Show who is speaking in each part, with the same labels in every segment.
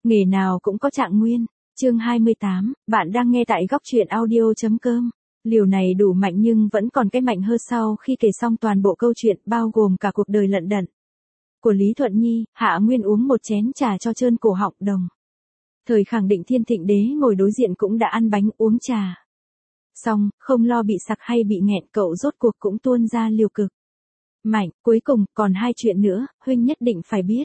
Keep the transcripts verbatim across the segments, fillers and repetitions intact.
Speaker 1: Nghề nào cũng có trạng nguyên. Chương hai mươi tám, bạn đang nghe tại góc truyện audio chấm com. Liều này đủ mạnh nhưng vẫn còn cái mạnh hơn sau khi kể xong toàn bộ câu chuyện bao gồm cả cuộc đời lận đận của Lý Thuận Nhi. Hạ Nguyên uống một chén trà cho trơn cổ họng đồng. Thời khẳng định Thiên Thịnh Đế ngồi đối diện cũng đã ăn bánh uống trà. Xong, không lo bị sặc hay bị nghẹn, cậu rốt cuộc cũng tuôn ra liều cực mạnh. Cuối cùng, còn hai chuyện nữa, huynh nhất định phải biết.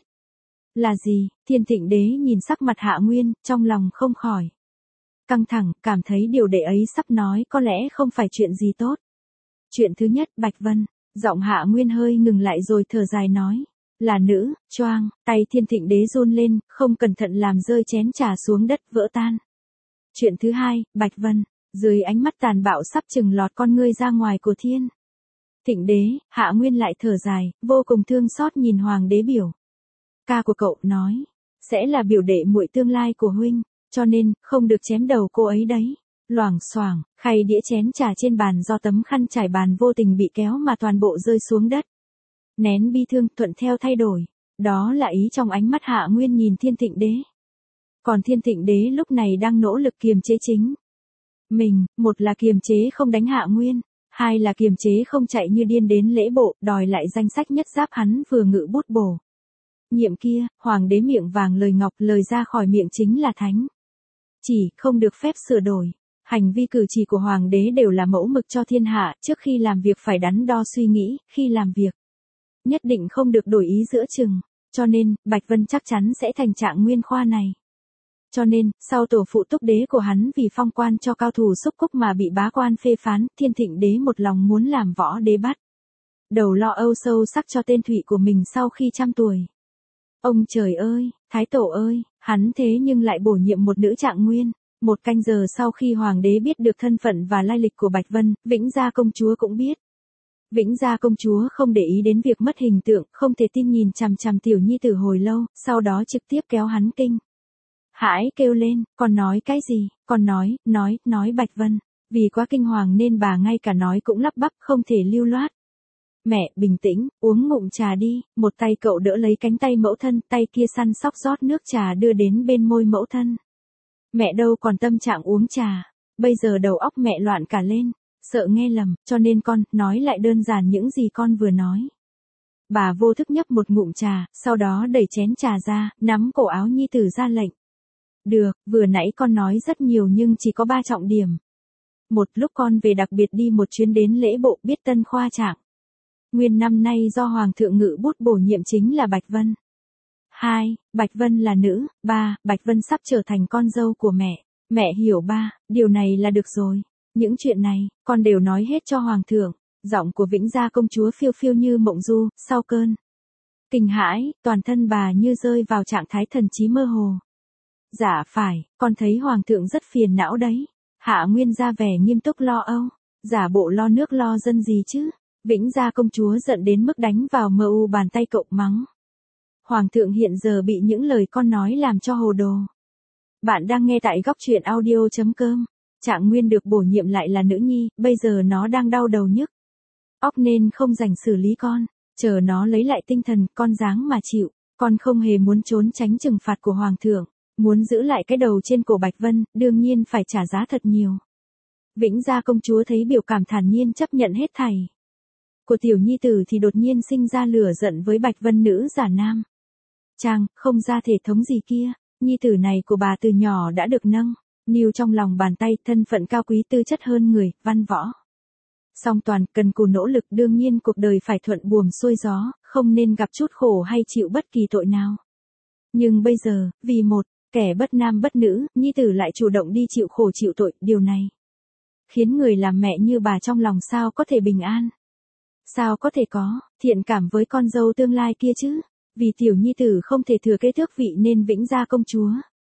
Speaker 1: Là gì? Thiên Thịnh Đế nhìn sắc mặt Hạ Nguyên, trong lòng không khỏi căng thẳng, cảm thấy điều đệ ấy sắp nói có lẽ không phải chuyện gì tốt. Chuyện thứ nhất, Bạch Vân. Giọng Hạ Nguyên hơi ngừng lại rồi thở dài nói. Là nữ. Choang, tay Thiên Thịnh Đế run lên, không cẩn thận làm rơi chén trà xuống đất vỡ tan. Chuyện thứ hai, Bạch Vân. Dưới ánh mắt tàn bạo sắp chừng lọt con ngươi ra ngoài của Thiên Thịnh Đế, Hạ Nguyên lại thở dài, vô cùng thương xót nhìn Hoàng đế biểu ca của cậu, nói, sẽ là biểu đệ muội tương lai của huynh, cho nên, không được chém đầu cô ấy đấy. Loảng xoảng, khay đĩa chén trà trên bàn do tấm khăn trải bàn vô tình bị kéo mà toàn bộ rơi xuống đất. Nén bi thương, thuận theo thay đổi. Đó là ý trong ánh mắt Hạ Nguyên nhìn Thiên Thịnh Đế. Còn Thiên Thịnh Đế lúc này đang nỗ lực kiềm chế chính mình, một là kiềm chế không đánh Hạ Nguyên, hai là kiềm chế không chạy như điên đến lễ bộ, đòi lại danh sách nhất giáp hắn vừa ngự bút bổ nhiệm kia. Hoàng đế miệng vàng lời ngọc, lời ra khỏi miệng chính là thánh chỉ, không được phép sửa đổi. Hành vi cử chỉ của hoàng đế đều là mẫu mực cho thiên hạ, trước khi làm việc phải đắn đo suy nghĩ, khi làm việc nhất định không được đổi ý giữa chừng. Cho nên, Bạch Vân chắc chắn sẽ thành trạng nguyên khoa này. Cho nên, sau tổ phụ túc đế của hắn vì phong quan cho cao thủ xúc cúc mà bị bá quan phê phán, Thiên Thịnh Đế một lòng muốn làm võ đế bắt đầu lo âu sâu sắc cho tên Thụy của mình sau khi trăm tuổi. Ông trời ơi, Thái Tổ ơi, hắn thế nhưng lại bổ nhiệm một nữ trạng nguyên. Một canh giờ sau khi Hoàng đế biết được thân phận và lai lịch của Bạch Vân, Vĩnh Gia công chúa cũng biết. Vĩnh Gia công chúa không để ý đến việc mất hình tượng, không thể tin nhìn chằm chằm tiểu nhi tử hồi lâu, sau đó trực tiếp kéo hắn kinh hãi kêu lên, con nói cái gì? Con nói, nói, nói Bạch Vân. Vì quá kinh hoàng nên bà ngay cả nói cũng lắp bắp, không thể lưu loát. Mẹ, bình tĩnh, uống ngụm trà đi. Một tay cậu đỡ lấy cánh tay mẫu thân, tay kia săn sóc rót nước trà đưa đến bên môi mẫu thân. Mẹ đâu còn tâm trạng uống trà, bây giờ đầu óc mẹ loạn cả lên, sợ nghe lầm, cho nên con, nói lại đơn giản những gì con vừa nói. Bà vô thức nhấp một ngụm trà, sau đó đẩy chén trà ra, nắm cổ áo nhi tử ra lệnh. Được, vừa nãy con nói rất nhiều nhưng chỉ có ba trọng điểm. Một, lúc con về đặc biệt đi một chuyến đến lễ bộ, biết tân khoa trạng nguyên năm nay do Hoàng thượng ngự bút bổ nhiệm chính là Bạch Vân. Hai, Bạch Vân là nữ. Ba, Bạch Vân sắp trở thành con dâu của mẹ. Mẹ hiểu ba, điều này là được rồi. Những chuyện này, con đều nói hết cho Hoàng thượng. Giọng của Vĩnh Gia công chúa phiêu phiêu như mộng du, sau cơn kinh hãi, toàn thân bà như rơi vào trạng thái thần trí mơ hồ. Dạ phải, con thấy Hoàng thượng rất phiền não đấy. Hạ Nguyên ra vẻ nghiêm túc lo âu. Giả bộ lo nước lo dân gì chứ? Vĩnh Gia công chúa giận đến mức đánh vào mờ u bàn tay cậu mắng. Hoàng thượng hiện giờ bị những lời con nói làm cho hồ đồ. Bạn đang nghe tại góc truyện audio chấm com. Trạng nguyên được bổ nhiệm lại là nữ nhi, bây giờ nó đang đau đầu nhức óc nên không rảnh xử lý con. Chờ nó lấy lại tinh thần, con dáng mà chịu. Con không hề muốn trốn tránh trừng phạt của Hoàng thượng. Muốn giữ lại cái đầu trên cổ Bạch Vân, đương nhiên phải trả giá thật nhiều. Vĩnh Gia công chúa thấy biểu cảm thản nhiên chấp nhận hết thảy của tiểu nhi tử thì đột nhiên sinh ra lửa giận với Bạch Vân nữ giả nam trang, không ra thể thống gì kia. Nhi tử này của bà từ nhỏ đã được nâng niu trong lòng bàn tay, thân phận cao quý, tư chất hơn người, văn võ song toàn, cần cù nỗ lực, đương nhiên cuộc đời phải thuận buồm xuôi gió, không nên gặp chút khổ hay chịu bất kỳ tội nào. Nhưng bây giờ, vì một kẻ bất nam bất nữ, nhi tử lại chủ động đi chịu khổ chịu tội, điều này khiến người làm mẹ như bà trong lòng sao có thể bình an. Sao có thể có thiện cảm với con dâu tương lai kia chứ? Vì tiểu nhi tử không thể thừa kế tước vị nên Vĩnh Gia công chúa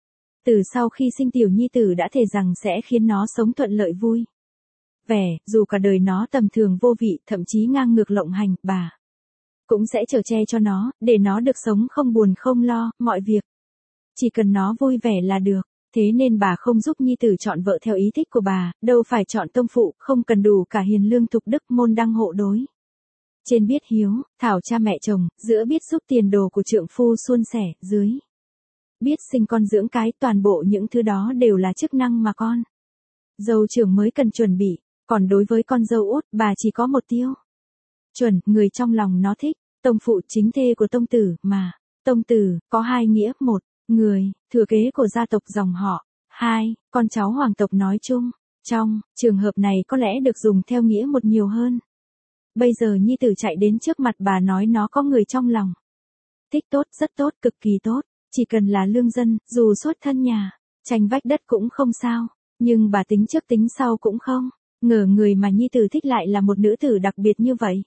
Speaker 1: từ sau khi sinh tiểu nhi tử đã thề rằng sẽ khiến nó sống thuận lợi vui vẻ, dù cả đời nó tầm thường vô vị, thậm chí ngang ngược lộng hành, bà cũng sẽ chở che cho nó, để nó được sống không buồn không lo, mọi việc chỉ cần nó vui vẻ là được. Thế nên bà không giúp nhi tử chọn vợ theo ý thích của bà, đâu phải chọn tông phụ, không cần đủ cả hiền lương thục đức, môn đăng hộ đối. Trên biết hiếu, thảo cha mẹ chồng, giữa biết giúp tiền đồ của trượng phu suôn sẻ, dưới biết sinh con dưỡng cái, toàn bộ những thứ đó đều là chức năng mà con dâu trưởng mới cần chuẩn bị, còn đối với con dâu út, bà chỉ có một tiêu chuẩn, người trong lòng nó thích, tông phụ chính thê của tông tử, mà tông tử có hai nghĩa, một, người thừa kế của gia tộc dòng họ, hai, con cháu hoàng tộc nói chung. Trong trường hợp này có lẽ được dùng theo nghĩa một nhiều hơn. Bây giờ nhi tử chạy đến trước mặt bà nói nó có người trong lòng thích, tốt, rất tốt, cực kỳ tốt, chỉ cần là lương dân, dù xuất thân nhà tranh vách đất cũng không sao, nhưng bà tính trước tính sau cũng không ngờ người mà nhi tử thích lại là một nữ tử đặc biệt như vậy.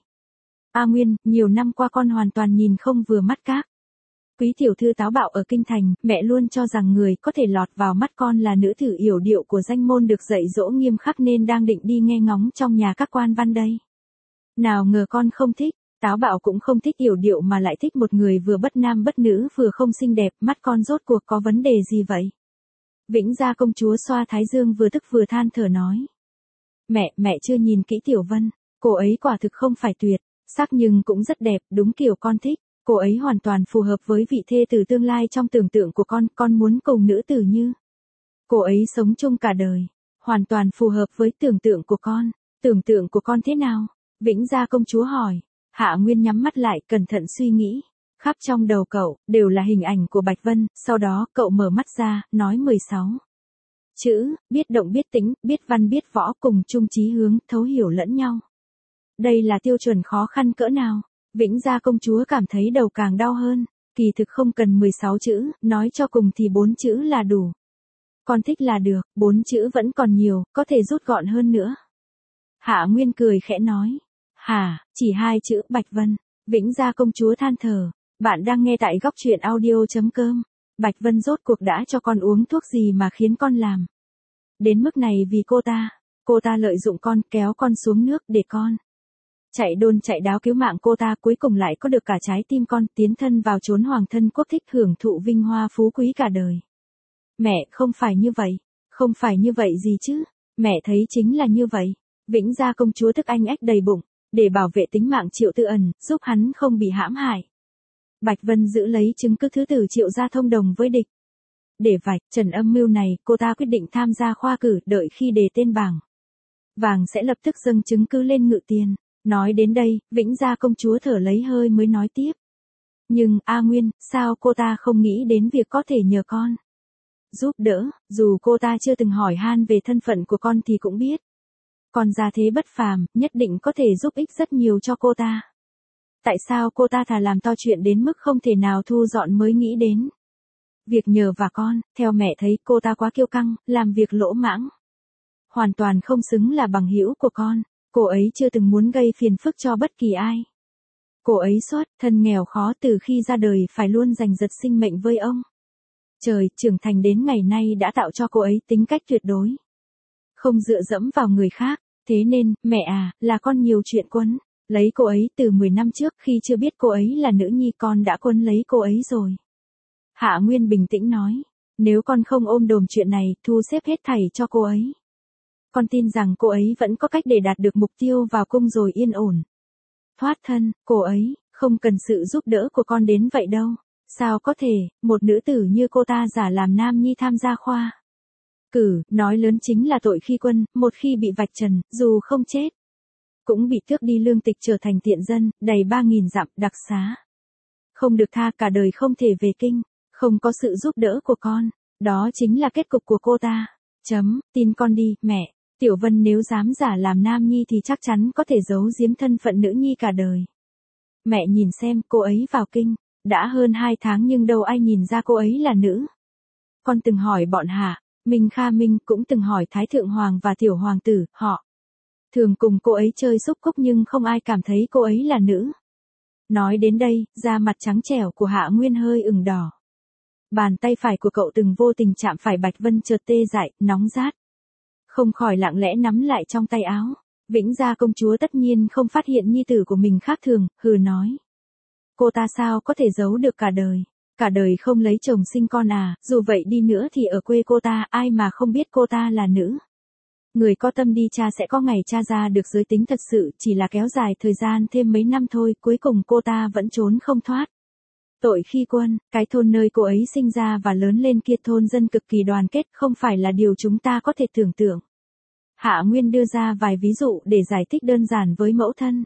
Speaker 1: A Nguyên, nhiều năm qua con hoàn toàn nhìn không vừa mắt các quý tiểu thư táo bạo ở kinh thành, mẹ luôn cho rằng người có thể lọt vào mắt con là nữ tử yểu điệu của danh môn được dạy dỗ nghiêm khắc nên đang định đi nghe ngóng trong nhà các quan văn đây. Nào ngờ con không thích, táo bạo cũng không thích yểu điệu mà lại thích một người vừa bất nam bất nữ vừa không xinh đẹp, mắt con rốt cuộc có vấn đề gì vậy? Vĩnh Gia công chúa xoa thái dương vừa tức vừa than thở nói. Mẹ, mẹ chưa nhìn kỹ Tiểu Vân, cô ấy quả thực không phải tuyệt sắc nhưng cũng rất đẹp, đúng kiểu con thích. Cô ấy hoàn toàn phù hợp với vị thê tử tương lai trong tưởng tượng của con, con muốn cùng nữ tử như cô ấy sống chung cả đời, hoàn toàn phù hợp với tưởng tượng của con. Tưởng tượng của con thế nào? Vĩnh Gia công chúa hỏi. Hạ Nguyên nhắm mắt lại, cẩn thận suy nghĩ. Khắp trong đầu cậu đều là hình ảnh của Bạch Vân, sau đó cậu mở mắt ra, nói mười sáu chữ, biết động biết tĩnh, biết văn biết võ, cùng chung chí hướng, thấu hiểu lẫn nhau. Đây là tiêu chuẩn khó khăn cỡ nào? Vĩnh Gia công chúa cảm thấy đầu càng đau hơn, kỳ thực không cần mười sáu chữ, nói cho cùng thì bốn chữ là đủ. Con thích là được, bốn chữ vẫn còn nhiều, có thể rút gọn hơn nữa. Hạ Nguyên cười khẽ nói. Hả, chỉ hai chữ, Bạch Vân. Vĩnh Gia công chúa than thở. Bạn đang nghe tại góc truyện audio.com. Bạch Vân rốt cuộc đã cho con uống thuốc gì mà khiến con làm đến mức này vì cô ta. Cô ta lợi dụng con, kéo con xuống nước để con chạy đôn chạy đáo cứu mạng cô ta, cuối cùng lại có được cả trái tim con, tiến thân vào chốn hoàng thân quốc thích, hưởng thụ vinh hoa phú quý cả đời. Mẹ, không phải như vậy. Không phải như vậy gì chứ. Mẹ thấy chính là như vậy. Vĩnh Gia công chúa tức anh ách đầy bụng, để bảo vệ tính mạng Triệu Tư Ẩn, giúp hắn không bị hãm hại. Bạch Vân giữ lấy chứng cứ thứ tử Triệu gia thông đồng với địch. Để vạch trần âm mưu này, cô ta quyết định tham gia khoa cử, đợi khi đề tên bảng vàng sẽ lập tức dâng chứng cứ lên ngự tiền. Nói đến đây, Vĩnh Gia công chúa thở lấy hơi mới nói tiếp. Nhưng, A Nguyên, sao cô ta không nghĩ đến việc có thể nhờ con giúp đỡ, dù cô ta chưa từng hỏi han về thân phận của con thì cũng biết. Con gia thế bất phàm, nhất định có thể giúp ích rất nhiều cho cô ta. Tại sao cô ta thà làm to chuyện đến mức không thể nào thu dọn mới nghĩ đến việc nhờ và con? Theo mẹ thấy cô ta quá kiêu căng, làm việc lỗ mãng, hoàn toàn không xứng là bằng hữu của con. Cô ấy chưa từng muốn gây phiền phức cho bất kỳ ai. Cô ấy xuất thân nghèo khó, từ khi ra đời phải luôn giành giật sinh mệnh với ông trời, trưởng thành đến ngày nay đã tạo cho cô ấy tính cách tuyệt đối, không dựa dẫm vào người khác. Thế nên, mẹ à, là con nhiều chuyện quấn lấy cô ấy từ mười năm trước, khi chưa biết cô ấy là nữ nhi con đã quấn lấy cô ấy rồi. Hạ Nguyên bình tĩnh nói. Nếu con không ôm đồm chuyện này, thu xếp hết thảy cho cô ấy, con tin rằng cô ấy vẫn có cách để đạt được mục tiêu vào cung rồi yên ổn thoát thân. Cô ấy không cần sự giúp đỡ của con đến vậy đâu. Sao có thể, một nữ tử như cô ta giả làm nam nhi tham gia khoa cử, nói lớn chính là tội khi quân, một khi bị vạch trần, dù không chết cũng bị tước đi lương tịch, trở thành tiện dân, đầy ba nghìn dặm, đặc xá không được tha, cả đời không thể về kinh. Không có sự giúp đỡ của con, đó chính là kết cục của cô ta. Chấm, tin con đi, mẹ. Tiểu Vân nếu dám giả làm nam nhi thì chắc chắn có thể giấu giếm thân phận nữ nhi cả đời. Mẹ nhìn xem, cô ấy vào kinh đã hơn hai tháng nhưng đâu ai nhìn ra cô ấy là nữ. Con từng hỏi bọn Hạ Minh Kha Minh, cũng từng hỏi Thái Thượng Hoàng và Tiểu Hoàng tử, họ thường cùng cô ấy chơi xúc cúc nhưng không ai cảm thấy cô ấy là nữ. Nói đến đây, da mặt trắng trẻo của Hạ Nguyên hơi ửng đỏ. Bàn tay phải của cậu từng vô tình chạm phải Bạch Vân, chợt tê dại, nóng rát. Không khỏi lặng lẽ nắm lại trong tay áo. Vĩnh Gia công chúa tất nhiên không phát hiện nhi tử của mình khác thường, hừ nói. Cô ta sao có thể giấu được cả đời? Cả đời không lấy chồng sinh con à, dù vậy đi nữa thì ở quê cô ta ai mà không biết cô ta là nữ. Người có tâm đi tra sẽ có ngày tra ra được giới tính thật sự, chỉ là kéo dài thời gian thêm mấy năm thôi, cuối cùng cô ta vẫn trốn không thoát. Tội Khi Quân, cái thôn nơi cô ấy sinh ra và lớn lên kia, thôn dân cực kỳ đoàn kết, không phải là điều chúng ta có thể tưởng tượng. Hạ Nguyên đưa ra vài ví dụ để giải thích đơn giản với mẫu thân.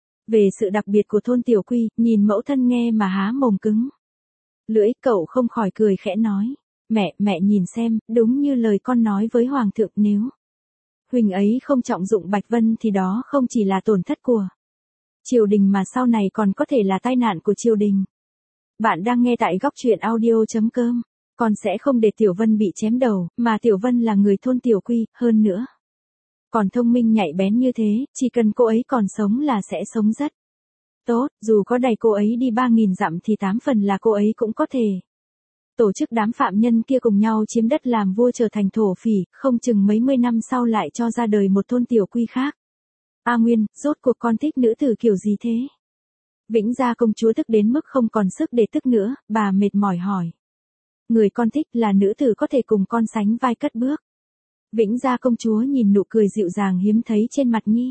Speaker 1: Về sự đặc biệt của thôn Tiểu Quy, nhìn mẫu thân nghe mà há mồm cứng lưỡi, cậu không khỏi cười khẽ nói. Mẹ, mẹ nhìn xem, đúng như lời con nói với Hoàng thượng, nếu huynh ấy không trọng dụng Bạch Vân thì đó không chỉ là tổn thất của triều đình mà sau này còn có thể là tai nạn của triều đình. Bạn đang nghe tại góc truyện audio chấm com. Con sẽ không để Tiểu Vân bị chém đầu, mà Tiểu Vân là người thôn Tiểu Quy, hơn nữa còn thông minh nhạy bén như thế, chỉ cần cô ấy còn sống là sẽ sống rất tốt, dù có đẩy cô ấy đi ba nghìn dặm thì tám phần là cô ấy cũng có thể tổ chức đám phạm nhân kia cùng nhau chiếm đất làm vua, trở thành thổ phỉ, không chừng mấy mươi năm sau lại cho ra đời một thôn Tiểu Quy khác. A Nguyên, rốt cuộc con thích nữ tử kiểu gì thế? Vĩnh Gia công chúa tức đến mức không còn sức để tức nữa, bà mệt mỏi hỏi. Người con thích là nữ tử có thể cùng con sánh vai cất bước. Vĩnh Gia công chúa nhìn nụ cười dịu dàng hiếm thấy trên mặt Nhi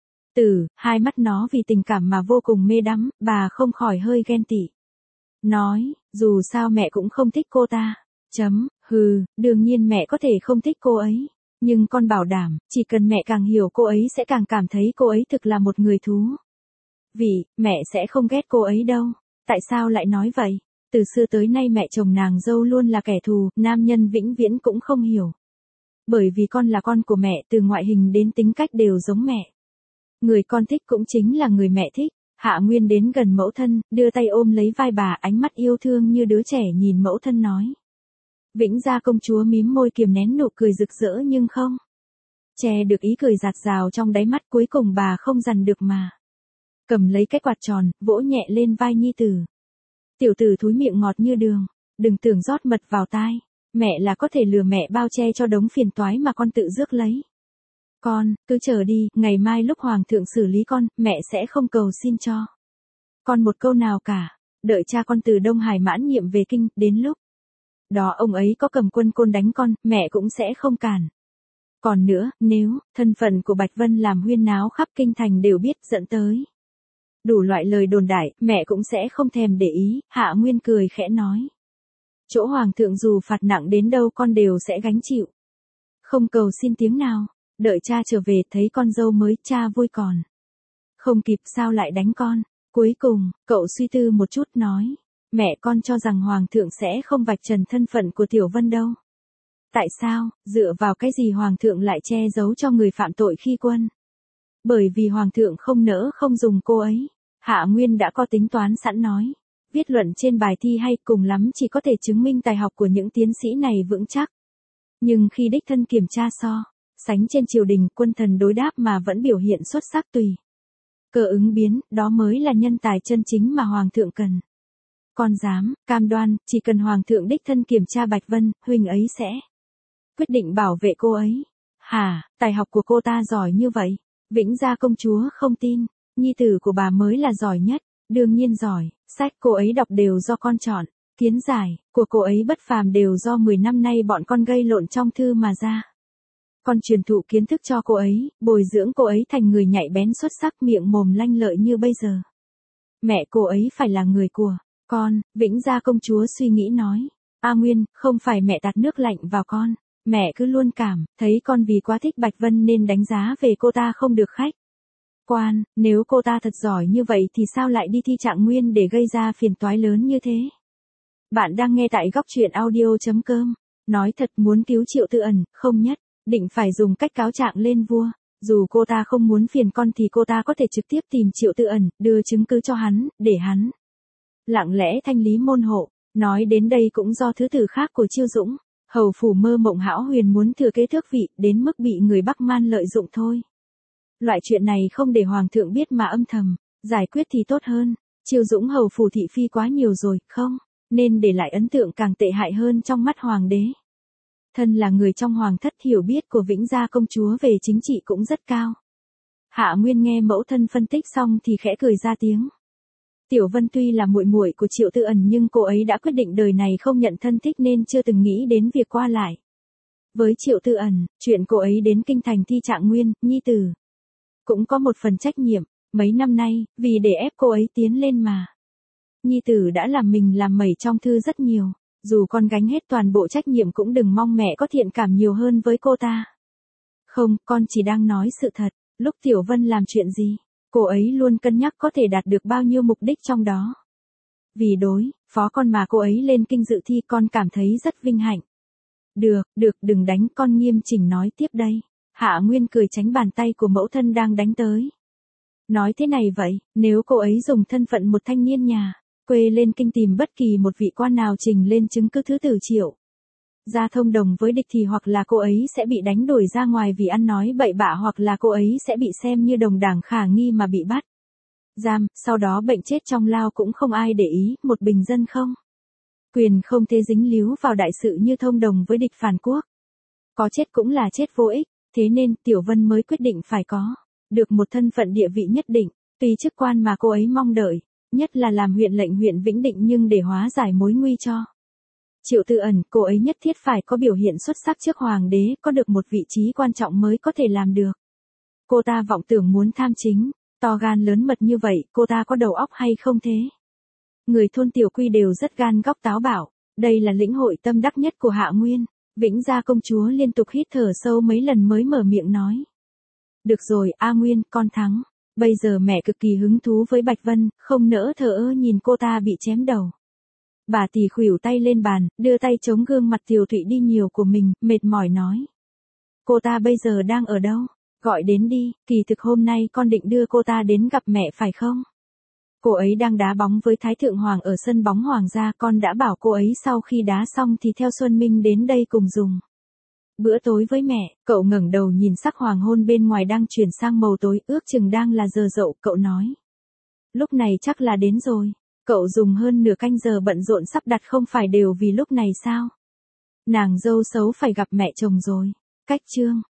Speaker 1: Tử, hai mắt nó vì tình cảm mà vô cùng mê đắm, bà không khỏi hơi ghen tị. Nói, dù sao mẹ cũng không thích cô ta. Chấm, hừ, đương nhiên mẹ có thể không thích cô ấy. Nhưng con bảo đảm, chỉ cần mẹ càng hiểu cô ấy sẽ càng cảm thấy cô ấy thực là một người thú vị, mẹ sẽ không ghét cô ấy đâu. Tại sao lại nói vậy? Từ xưa tới nay mẹ chồng nàng dâu luôn là kẻ thù, nam nhân vĩnh viễn cũng không hiểu. Bởi vì con là con của mẹ, từ ngoại hình đến tính cách đều giống mẹ. Người con thích cũng chính là người mẹ thích. Hạ Nguyên đến gần mẫu thân, đưa tay ôm lấy vai bà, ánh mắt yêu thương như đứa trẻ nhìn mẫu thân nói. Vĩnh Gia công chúa mím môi kiềm nén nụ cười rực rỡ nhưng không che được ý cười dạt dào trong đáy mắt, cuối cùng bà không dằn được mà cầm lấy cái quạt tròn, vỗ nhẹ lên vai Nhi Tử. Tiểu tử thúi miệng ngọt như đường, đừng tưởng rót mật vào tai, mẹ là có thể lừa mẹ bao che cho đống phiền toái mà con tự rước lấy. Con, cứ chờ đi, ngày mai lúc Hoàng thượng xử lý con, mẹ sẽ không cầu xin cho con một câu nào cả, đợi cha con từ Đông Hải mãn nhiệm về kinh, đến lúc đó ông ấy có cầm quân côn đánh con, mẹ cũng sẽ không cản. Còn nữa, nếu thân phận của Bạch Vân làm huyên náo khắp kinh thành đều biết, dẫn tới đủ loại lời đồn đại, mẹ cũng sẽ không thèm để ý. Hạ Nguyên cười khẽ nói. Chỗ Hoàng thượng dù phạt nặng đến đâu con đều sẽ gánh chịu. Không cầu xin tiếng nào, đợi cha trở về thấy con dâu mới, cha vui còn không kịp sao lại đánh con. Cuối cùng, cậu suy tư một chút nói. Mẹ con cho rằng Hoàng thượng sẽ không vạch trần thân phận của Tiểu Vân đâu. Tại sao, dựa vào cái gì Hoàng thượng lại che giấu cho người phạm tội Khi Quân? Bởi vì Hoàng thượng không nỡ không dùng cô ấy. Hạ Nguyên đã có tính toán sẵn nói. Viết luận trên bài thi hay cùng lắm chỉ có thể chứng minh tài học của những tiến sĩ này vững chắc. Nhưng khi đích thân kiểm tra so sánh trên triều đình, quân thần đối đáp mà vẫn biểu hiện xuất sắc tùy cơ ứng biến, đó mới là nhân tài chân chính mà Hoàng thượng cần. Con dám cam đoan, chỉ cần Hoàng thượng đích thân kiểm tra Bạch Vân, huynh ấy sẽ quyết định bảo vệ cô ấy. Hả, tài học của cô ta giỏi như vậy? Vĩnh Gia công chúa không tin, Nhi tử của bà mới là giỏi nhất. Đương nhiên giỏi, sách cô ấy đọc đều do con chọn, kiến giải của cô ấy bất phàm đều do mười năm nay bọn con gây lộn trong thư mà ra. Con truyền thụ kiến thức cho cô ấy, bồi dưỡng cô ấy thành người nhạy bén xuất sắc, miệng mồm lanh lợi như bây giờ. Mẹ cô ấy phải là người của con. Vĩnh Gia công chúa suy nghĩ nói. A Nguyên, không phải mẹ tạt nước lạnh vào con, mẹ cứ luôn cảm thấy con vì quá thích Bạch Vân nên đánh giá về cô ta không được khách quan. Nếu cô ta thật giỏi như vậy thì sao lại đi thi Trạng Nguyên để gây ra phiền toái lớn như thế? Bạn đang nghe tại góc truyện audio chấm com. Nói thật, muốn cứu Triệu Tư Ẩn, không nhất định phải dùng cách cáo trạng lên vua. Dù cô ta không muốn phiền con thì cô ta có thể trực tiếp tìm Triệu Tư Ẩn, đưa chứng cứ cho hắn, để hắn lặng lẽ thanh lý môn hộ. Nói đến đây cũng do thứ tử khác của Chiêu Dũng, hầu phủ Mơ Mộng Hão Huyền muốn thừa kế tước vị, đến mức bị người Bắc Man lợi dụng thôi. Loại chuyện này không để Hoàng thượng biết mà âm thầm giải quyết thì tốt hơn. Chiêu Dũng hầu phủ thị phi quá nhiều rồi, không nên để lại ấn tượng càng tệ hại hơn trong mắt hoàng đế. Thân là người trong hoàng thất, hiểu biết của Vĩnh Gia công chúa về chính trị cũng rất cao. Hạ Nguyên nghe mẫu thân phân tích xong thì khẽ cười ra tiếng. Tiểu Vân tuy là muội muội của Triệu Tư Ẩn nhưng cô ấy đã quyết định đời này không nhận thân thích nên chưa từng nghĩ đến việc qua lại với Triệu Tư Ẩn. Chuyện cô ấy đến kinh thành thi Trạng Nguyên, Nhi tử cũng có một phần trách nhiệm. Mấy năm nay, vì để ép cô ấy tiến lên mà Nhi tử đã làm mình làm mẩy trong thư rất nhiều. Dù con gánh hết toàn bộ trách nhiệm cũng đừng mong mẹ có thiện cảm nhiều hơn với cô ta. Không, con chỉ đang nói sự thật. Lúc Tiểu Vân làm chuyện gì, cô ấy luôn cân nhắc có thể đạt được bao nhiêu mục đích trong đó. Vì đối phó con mà cô ấy lên kinh dự thi con cảm thấy rất vinh hạnh. Được, được, đừng đánh, con nghiêm chỉnh nói tiếp đây. Hạ Nguyên cười tránh bàn tay của mẫu thân đang đánh tới. Nói thế này vậy, nếu cô ấy dùng thân phận một thanh niên nhà quê lên kinh tìm bất kỳ một vị quan nào trình lên chứng cứ thứ tử triệu ra thông đồng với địch thì hoặc là cô ấy sẽ bị đánh đuổi ra ngoài vì ăn nói bậy bạ, hoặc là cô ấy sẽ bị xem như đồng đảng khả nghi mà bị bắt giam, sau đó bệnh chết trong lao cũng không ai để ý, một bình dân không quyền không thể dính líu vào đại sự như thông đồng với địch phản quốc. Có chết cũng là chết vô ích, thế nên Tiểu Vân mới quyết định phải có được một thân phận địa vị nhất định, tùy chức quan mà cô ấy mong đợi, nhất là làm huyện lệnh huyện Vĩnh Định, nhưng để hóa giải mối nguy cho Triệu Tư Ẩn, cô ấy nhất thiết phải có biểu hiện xuất sắc trước hoàng đế, có được một vị trí quan trọng mới có thể làm được. Cô ta vọng tưởng muốn tham chính, to gan lớn mật như vậy, cô ta có đầu óc hay không thế? Người thôn Tiểu Quy đều rất gan góc táo bạo, đây là lĩnh hội tâm đắc nhất của Hạ Nguyên. Vĩnh Gia công chúa liên tục hít thở sâu mấy lần mới mở miệng nói. Được rồi, A Nguyên, con thắng. Bây giờ mẹ cực kỳ hứng thú với Bạch Vân, không nỡ thờ ơ nhìn cô ta bị chém đầu. Bà tỷ khuỷu tay lên bàn, đưa tay chống gương mặt tiều tụy đi nhiều của mình, mệt mỏi nói. Cô ta bây giờ đang ở đâu? Gọi đến đi, kỳ thực hôm nay con định đưa cô ta đến gặp mẹ phải không? Cô ấy đang đá bóng với Thái Thượng Hoàng ở sân bóng Hoàng gia, con đã bảo cô ấy sau khi đá xong thì theo Xuân Minh đến đây cùng dùng bữa tối với mẹ. Cậu ngẩng đầu nhìn sắc hoàng hôn bên ngoài đang chuyển sang màu tối, ước chừng đang là giờ dậu, cậu nói. Lúc này chắc là đến rồi. Cậu dùng hơn nửa canh giờ bận rộn sắp đặt không phải đều vì lúc này sao? Nàng dâu xấu phải gặp mẹ chồng rồi. Cách chương